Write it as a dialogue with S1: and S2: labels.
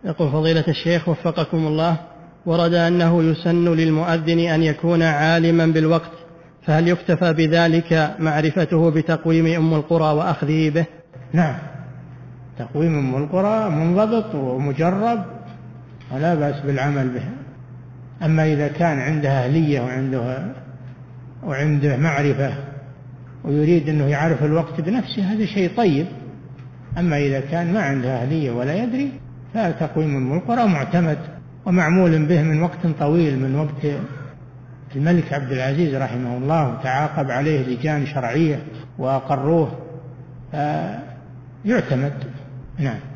S1: يقول فضيلة الشيخ وفقكم الله، ورد أنه يسن للمؤذن أن يكون عالما بالوقت، فهل يكتفى بذلك معرفته بتقويم أم القرى وأخذه به؟
S2: نعم، تقويم أم القرى منضبط ومجرب ولا بأس بالعمل به. أما إذا كان عنده أهلية وعنده معرفة ويريد أنه يعرف الوقت بنفسه هذا شيء طيب. أما إذا كان ما عنده أهلية ولا يدري فتقويم أم القرى معتمد ومعمول به من وقت طويل، من وقت الملك عبد العزيز رحمه الله، تعاقب عليه لجان شرعية وأقروه، يعتمد. نعم.